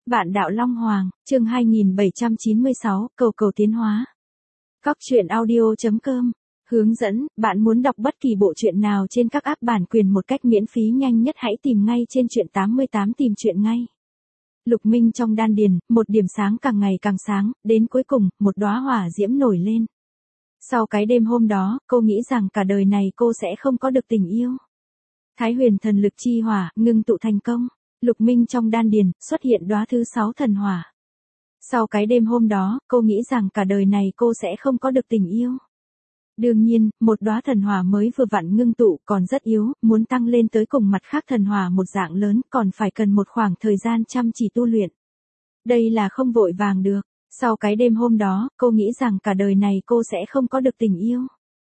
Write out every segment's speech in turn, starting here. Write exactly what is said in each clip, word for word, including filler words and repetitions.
Vạn đạo Long Hoàng, chương hai nghìn bảy trăm chín mươi sáu, cầu cầu tiến hóa. Cóc truyện audio chấm com. Hướng dẫn, bạn muốn đọc bất kỳ bộ truyện nào trên các app bản quyền một cách miễn phí nhanh nhất hãy tìm ngay trên truyện tám mươi tám tìm truyện ngay. Lục Minh trong đan điền, một điểm sáng càng ngày càng sáng, đến cuối cùng, một đóa hỏa diễm nổi lên. Sau cái đêm hôm đó, cô nghĩ rằng cả đời này cô sẽ không có được tình yêu. Thái huyền thần lực chi hỏa, ngưng tụ thành công. Lục Minh trong đan điền, xuất hiện đóa thứ sáu thần hỏa. Sau cái đêm hôm đó, cô nghĩ rằng cả đời này cô sẽ không có được tình yêu. Đương nhiên, một đóa thần hỏa mới vừa vặn ngưng tụ còn rất yếu, muốn tăng lên tới cùng mặt khác thần hỏa một dạng lớn còn phải cần một khoảng thời gian chăm chỉ tu luyện. Đây là không vội vàng được. Sau cái đêm hôm đó, cô nghĩ rằng cả đời này cô sẽ không có được tình yêu.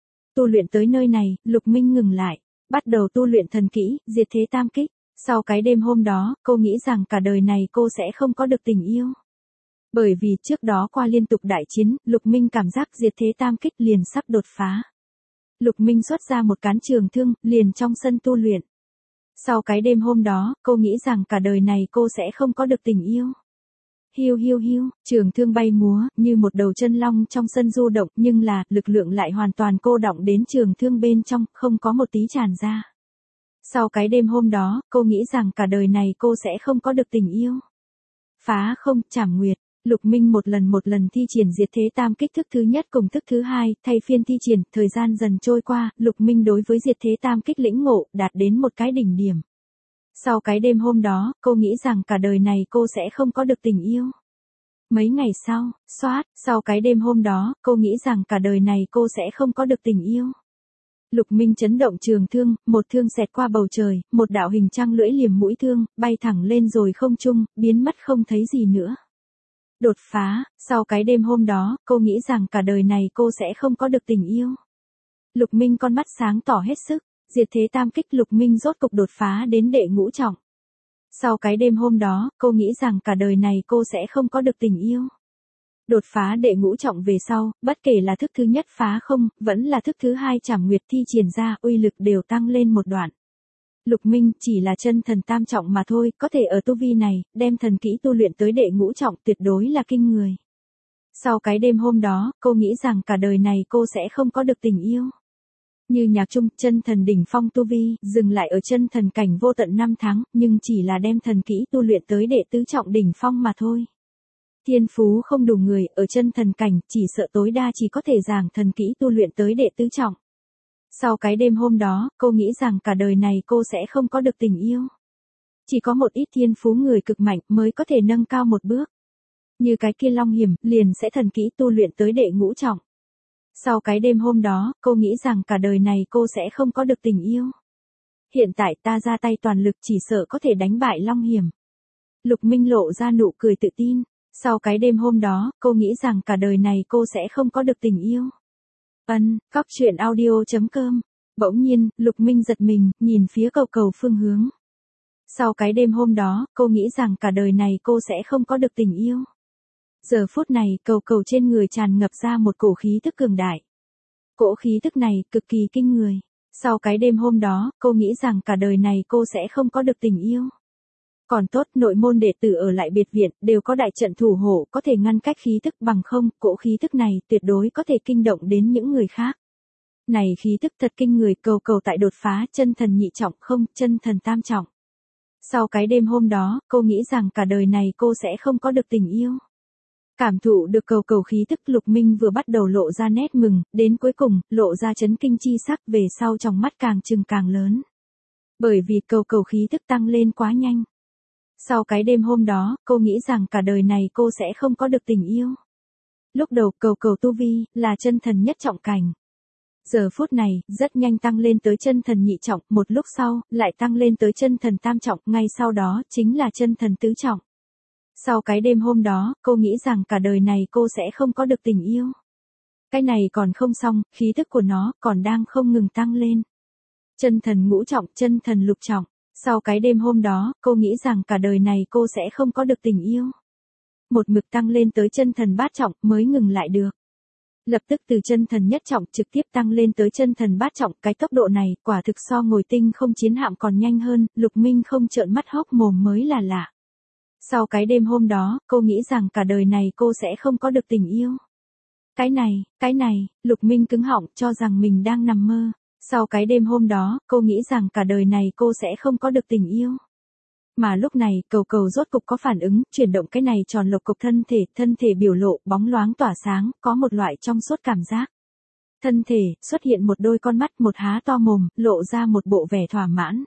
Tu luyện tới nơi này, Lục Minh ngừng lại, bắt đầu tu luyện thần kỹ, diệt thế tam kích. Sau cái đêm hôm đó, cô nghĩ rằng cả đời này cô sẽ không có được tình yêu. Bởi vì trước đó qua liên tục đại chiến, Lục Minh cảm giác diệt thế tam kích liền sắp đột phá. Lục Minh xuất ra một cán trường thương, liền trong sân tu luyện. Sau cái đêm hôm đó, cô nghĩ rằng cả đời này cô sẽ không có được tình yêu. Hiu hiu hiu, trường thương bay múa, như một đầu chân long trong sân du động, nhưng là, lực lượng lại hoàn toàn cô đọng đến trường thương bên trong, không có một tí tràn ra. Sau cái đêm hôm đó, cô nghĩ rằng cả đời này cô sẽ không có được tình yêu. Phá không, trảm nguyệt, Lục Minh một lần một lần thi triển diệt thế tam kích thức thứ nhất cùng thức thứ hai, thay phiên thi triển, thời gian dần trôi qua, Lục Minh đối với diệt thế tam kích lĩnh ngộ, đạt đến một cái đỉnh điểm. Sau cái đêm hôm đó, cô nghĩ rằng cả đời này cô sẽ không có được tình yêu. Mấy ngày sau, xoát, sau cái đêm hôm đó, cô nghĩ rằng cả đời này cô sẽ không có được tình yêu. Lục Minh chấn động trường thương, một thương xẹt qua bầu trời, một đạo hình trăng lưỡi liềm mũi thương, bay thẳng lên rồi không trung, biến mất không thấy gì nữa. Đột phá, sau cái đêm hôm đó, cô nghĩ rằng cả đời này cô sẽ không có được tình yêu. Lục Minh con mắt sáng tỏ hết sức, diệt thế tam kích Lục Minh rốt cục đột phá đến đệ ngũ trọng. Sau cái đêm hôm đó, cô nghĩ rằng cả đời này cô sẽ không có được tình yêu. Đột phá đệ ngũ trọng về sau, bất kể là thức thứ nhất phá không, vẫn là thức thứ hai trảm nguyệt thi triển ra, uy lực đều tăng lên một đoạn. Lục Minh chỉ là chân thần tam trọng mà thôi, có thể ở tu vi này, đem thần kỹ tu luyện tới đệ ngũ trọng tuyệt đối là kinh người. Sau cái đêm hôm đó, cô nghĩ rằng cả đời này cô sẽ không có được tình yêu. Như nhạc trung, chân thần đỉnh phong tu vi, dừng lại ở chân thần cảnh vô tận năm tháng, nhưng chỉ là đem thần kỹ tu luyện tới đệ tứ trọng đỉnh phong mà thôi. Thiên phú không đủ người, ở chân thần cảnh, chỉ sợ tối đa chỉ có thể giảng thần kỹ tu luyện tới đệ tứ trọng. Sau cái đêm hôm đó, cô nghĩ rằng cả đời này cô sẽ không có được tình yêu. Chỉ có một ít thiên phú người cực mạnh mới có thể nâng cao một bước. Như cái kia Long Hiểm, liền sẽ thần kỹ tu luyện tới đệ ngũ trọng. Sau cái đêm hôm đó, cô nghĩ rằng cả đời này cô sẽ không có được tình yêu. Hiện tại ta ra tay toàn lực chỉ sợ có thể đánh bại Long Hiểm. Lục Minh lộ ra nụ cười tự tin. Sau cái đêm hôm đó, cô nghĩ rằng cả đời này cô sẽ không có được tình yêu. Ân, cóc truyện audio chấm com. Bỗng nhiên, Lục Minh giật mình, nhìn phía cầu cầu phương hướng. Sau cái đêm hôm đó, cô nghĩ rằng cả đời này cô sẽ không có được tình yêu. Giờ phút này, cầu cầu trên người tràn ngập ra một cổ khí tức cường đại. Cỗ khí tức này, cực kỳ kinh người. Sau cái đêm hôm đó, cô nghĩ rằng cả đời này cô sẽ không có được tình yêu. Còn tốt, nội môn đệ tử ở lại biệt viện, đều có đại trận thủ hộ, có thể ngăn cách khí tức bằng không, cỗ khí tức này, tuyệt đối có thể kinh động đến những người khác. Này khí tức thật kinh người, cầu cầu tại đột phá, chân thần nhị trọng không, chân thần tam trọng. Sau cái đêm hôm đó, cô nghĩ rằng cả đời này cô sẽ không có được tình yêu. Cảm thụ được cầu cầu khí tức Lục Minh vừa bắt đầu lộ ra nét mừng, đến cuối cùng, lộ ra chấn kinh chi sắc về sau trong mắt càng trừng càng lớn. Bởi vì cầu cầu khí tức tăng lên quá nhanh. Sau cái đêm hôm đó, cô nghĩ rằng cả đời này cô sẽ không có được tình yêu. Lúc đầu cầu cầu tu vi, là chân thần nhất trọng cảnh. Giờ phút này, rất nhanh tăng lên tới chân thần nhị trọng, một lúc sau, lại tăng lên tới chân thần tam trọng, ngay sau đó, chính là chân thần tứ trọng. Sau cái đêm hôm đó, cô nghĩ rằng cả đời này cô sẽ không có được tình yêu. Cái này còn không xong, khí tức của nó, còn đang không ngừng tăng lên. Chân thần ngũ trọng, chân thần lục trọng. Sau cái đêm hôm đó, cô nghĩ rằng cả đời này cô sẽ không có được tình yêu. Một mực tăng lên tới chân thần bát trọng mới ngừng lại được. Lập tức từ chân thần nhất trọng trực tiếp tăng lên tới chân thần bát trọng, cái tốc độ này quả thực so ngồi tinh không chiến hạm còn nhanh hơn, Lục Minh không trợn mắt hốc mồm mới là lạ. Sau cái đêm hôm đó, cô nghĩ rằng cả đời này cô sẽ không có được tình yêu. Cái này, cái này, Lục Minh cứng họng cho rằng mình đang nằm mơ. Sau cái đêm hôm đó, cô nghĩ rằng cả đời này cô sẽ không có được tình yêu. Mà lúc này, cầu cầu rốt cục có phản ứng, chuyển động cái này tròn lục cục thân thể, thân thể biểu lộ, bóng loáng tỏa sáng, có một loại trong suốt cảm giác. Thân thể, xuất hiện một đôi con mắt, một há to mồm, lộ ra một bộ vẻ thỏa mãn.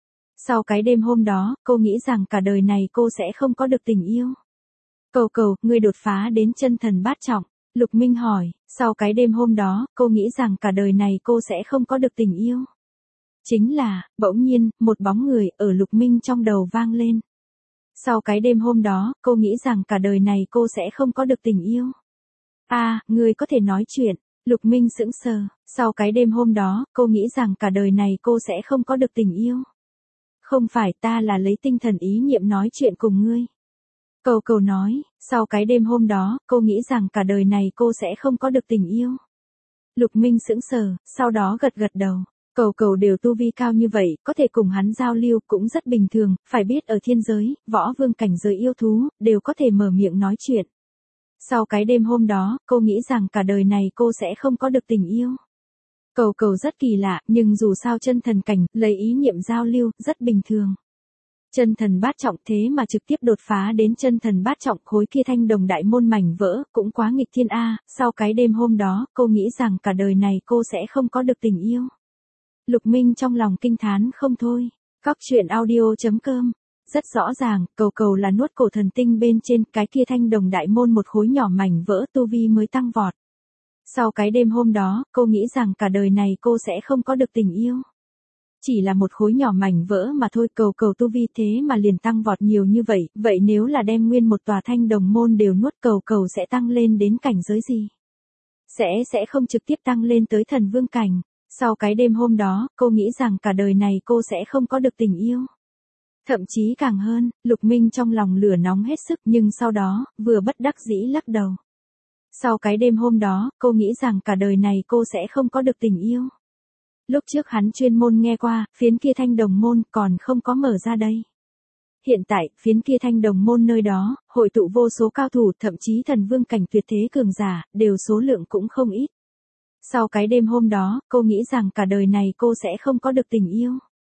Sau cái đêm hôm đó, cô nghĩ rằng cả đời này cô sẽ không có được tình yêu. Cầu cầu, ngươi đột phá đến chân thần bát trọng. Lục Minh hỏi, sau cái đêm hôm đó, cô nghĩ rằng cả đời này cô sẽ không có được tình yêu. Chính là, bỗng nhiên, một bóng người ở Lục Minh trong đầu vang lên. Sau cái đêm hôm đó, cô nghĩ rằng cả đời này cô sẽ không có được tình yêu. À, ngươi có thể nói chuyện. Lục Minh sững sờ, sau cái đêm hôm đó, cô nghĩ rằng cả đời này cô sẽ không có được tình yêu. Không phải, ta là lấy tinh thần ý niệm nói chuyện cùng ngươi. Cầu cầu nói, sau cái đêm hôm đó, cô nghĩ rằng cả đời này cô sẽ không có được tình yêu. Lục Minh sững sờ, sau đó gật gật đầu. Cầu cầu đều tu vi cao như vậy, có thể cùng hắn giao lưu cũng rất bình thường, phải biết ở thiên giới, võ vương cảnh giới yêu thú, đều có thể mở miệng nói chuyện. Sau cái đêm hôm đó, cô nghĩ rằng cả đời này cô sẽ không có được tình yêu. Cầu cầu rất kỳ lạ, nhưng dù sao chân thần cảnh, lấy ý niệm giao lưu, rất bình thường. Chân thần bát trọng thế mà trực tiếp đột phá đến chân thần bát trọng, khối kia thanh đồng đại môn mảnh vỡ, cũng quá nghịch thiên a. Sau cái đêm hôm đó, cô nghĩ rằng cả đời này cô sẽ không có được tình yêu. Lục Minh trong lòng kinh thán không thôi. Cóc truyện audio chấm com. Rất rõ ràng, cầu cầu là nuốt cổ thần tinh bên trên, cái kia thanh đồng đại môn một khối nhỏ mảnh vỡ tu vi mới tăng vọt. Sau cái đêm hôm đó, cô nghĩ rằng cả đời này cô sẽ không có được tình yêu. Chỉ là một khối nhỏ mảnh vỡ mà thôi, cầu cầu tu vi thế mà liền tăng vọt nhiều như vậy, vậy nếu là đem nguyên một tòa thanh đồng môn đều nuốt, cầu cầu sẽ tăng lên đến cảnh giới gì? Sẽ sẽ không trực tiếp tăng lên tới thần vương cảnh. Sau cái đêm hôm đó, cô nghĩ rằng cả đời này cô sẽ không có được tình yêu. Thậm chí càng hơn, Lục Minh trong lòng lửa nóng hết sức, nhưng sau đó, vừa bất đắc dĩ lắc đầu. Sau cái đêm hôm đó, cô nghĩ rằng cả đời này cô sẽ không có được tình yêu. Lúc trước hắn chuyên môn nghe qua, phiến kia thanh đồng môn còn không có mở ra đây. Hiện tại, phiến kia thanh đồng môn nơi đó, hội tụ vô số cao thủ, thậm chí thần vương cảnh tuyệt thế cường giả, đều số lượng cũng không ít. Sau cái đêm hôm đó, cô nghĩ rằng cả đời này cô sẽ không có được tình yêu.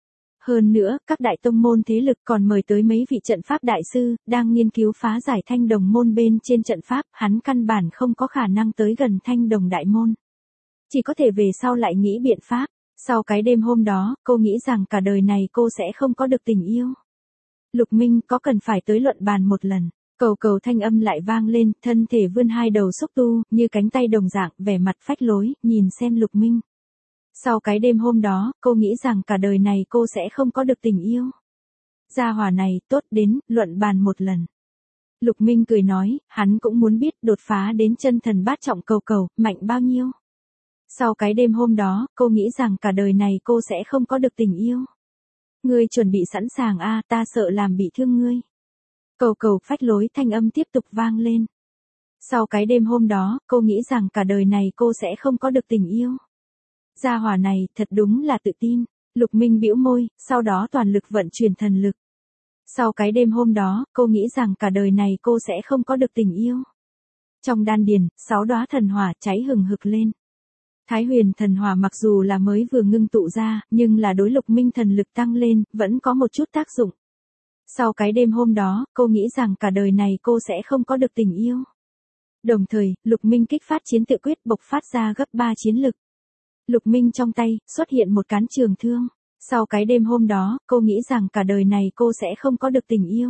Hơn nữa, các đại tông môn thế lực còn mời tới mấy vị trận pháp đại sư, đang nghiên cứu phá giải thanh đồng môn bên trên trận pháp, hắn căn bản không có khả năng tới gần thanh đồng đại môn. Chỉ có thể về sau lại nghĩ biện pháp. Sau cái đêm hôm đó, cô nghĩ rằng cả đời này cô sẽ không có được tình yêu. Lục Minh có cần phải tới luận bàn một lần. Cầu cầu thanh âm lại vang lên, thân thể vươn hai đầu xúc tu, như cánh tay đồng dạng, vẻ mặt phách lối, nhìn xem Lục Minh. Sau cái đêm hôm đó, cô nghĩ rằng cả đời này cô sẽ không có được tình yêu. Gia hỏa này, tốt đến, luận bàn một lần. Lục Minh cười nói, hắn cũng muốn biết đột phá đến chân thần bát trọng cầu cầu, mạnh bao nhiêu. Sau cái đêm hôm đó, cô nghĩ rằng cả đời này cô sẽ không có được tình yêu. Ngươi chuẩn bị sẵn sàng a, ta sợ làm bị thương ngươi. Cầu cầu phách lối thanh âm tiếp tục vang lên. Sau cái đêm hôm đó, cô nghĩ rằng cả đời này cô sẽ không có được tình yêu. Gia hỏa này, thật đúng là tự tin. Lục Minh bĩu môi, sau đó toàn lực vận chuyển thần lực. Sau cái đêm hôm đó, cô nghĩ rằng cả đời này cô sẽ không có được tình yêu. Trong đan điền, sáu đóa thần hỏa cháy hừng hực lên. Thái huyền thần hỏa mặc dù là mới vừa ngưng tụ ra, nhưng là đối Lục Minh thần lực tăng lên, vẫn có một chút tác dụng. Sau cái đêm hôm đó, cô nghĩ rằng cả đời này cô sẽ không có được tình yêu. Đồng thời, Lục Minh kích phát chiến tự quyết bộc phát ra gấp ba chiến lực. Lục Minh trong tay, xuất hiện một cán trường thương. Sau cái đêm hôm đó, cô nghĩ rằng cả đời này cô sẽ không có được tình yêu.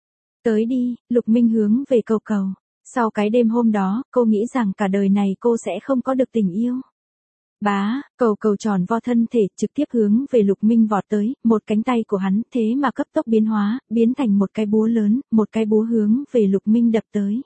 Tới đi, Lục Minh hướng về cầu cầu. Sau cái đêm hôm đó, cô nghĩ rằng cả đời này cô sẽ không có được tình yêu. Bá, cầu cầu tròn vo thân thể trực tiếp hướng về Lục Minh vọt tới, một cánh tay của hắn thế mà cấp tốc biến hóa, biến thành một cái búa lớn, một cái búa hướng về Lục Minh đập tới.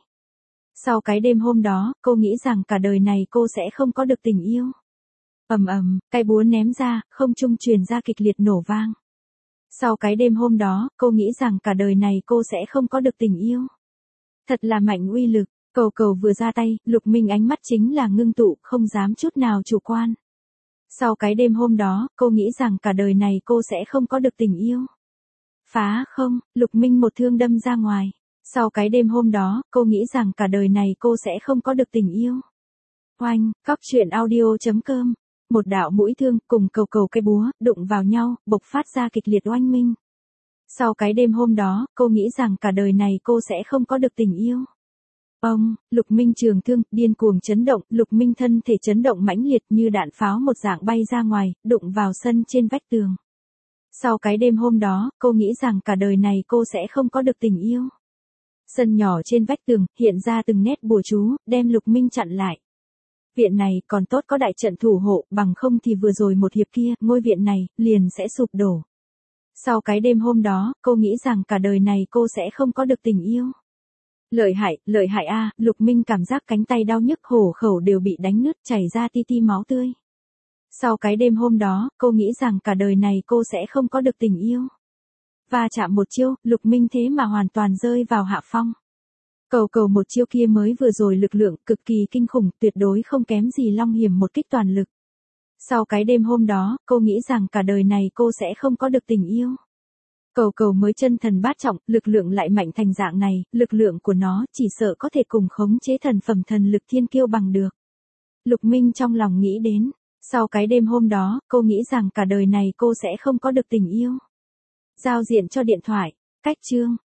Sau cái đêm hôm đó, cô nghĩ rằng cả đời này cô sẽ không có được tình yêu. Ầm ầm, cái búa ném ra, không trung truyền ra kịch liệt nổ vang. Sau cái đêm hôm đó, cô nghĩ rằng cả đời này cô sẽ không có được tình yêu. Thật là mạnh uy lực. Cầu cầu vừa ra tay, Lục Minh ánh mắt chính là ngưng tụ, không dám chút nào chủ quan. Sau cái đêm hôm đó, cô nghĩ rằng cả đời này cô sẽ không có được tình yêu. Phá không, Lục Minh một thương đâm ra ngoài. Sau cái đêm hôm đó, cô nghĩ rằng cả đời này cô sẽ không có được tình yêu. Oanh, cóc truyện audio.com. Một đạo mũi thương cùng cầu cầu cây búa, đụng vào nhau, bộc phát ra kịch liệt oanh minh. Sau cái đêm hôm đó, cô nghĩ rằng cả đời này cô sẽ không có được tình yêu. Ông, Lục Minh trường thương, điên cuồng chấn động, Lục Minh thân thể chấn động mãnh liệt như đạn pháo một dạng bay ra ngoài, đụng vào sân trên vách tường. Sau cái đêm hôm đó, cô nghĩ rằng cả đời này cô sẽ không có được tình yêu. Sân nhỏ trên vách tường, hiện ra từng nét bùa chú, đem Lục Minh chặn lại. Viện này còn tốt có đại trận thủ hộ, bằng không thì vừa rồi một hiệp kia, ngôi viện này, liền sẽ sụp đổ. Sau cái đêm hôm đó, cô nghĩ rằng cả đời này cô sẽ không có được tình yêu. Lợi hại, lợi hại a, Lục Minh cảm giác cánh tay đau nhức, hổ khẩu đều bị đánh nứt, chảy ra ti ti máu tươi. Sau cái đêm hôm đó, cô nghĩ rằng cả đời này cô sẽ không có được tình yêu. Và chạm một chiêu, Lục Minh thế mà hoàn toàn rơi vào hạ phong. Cầu cầu một chiêu kia mới vừa rồi lực lượng cực kỳ kinh khủng, tuyệt đối không kém gì Long Hiểm một kích toàn lực. Sau cái đêm hôm đó, cô nghĩ rằng cả đời này cô sẽ không có được tình yêu. Cầu cầu mới chân thần bát trọng, lực lượng lại mạnh thành dạng này, lực lượng của nó chỉ sợ có thể cùng khống chế thần phẩm thần lực thiên kiêu bằng được. Lục Minh trong lòng nghĩ đến, sau cái đêm hôm đó, cô nghĩ rằng cả đời này cô sẽ không có được tình yêu. Giao diện cho điện thoại, cách chương.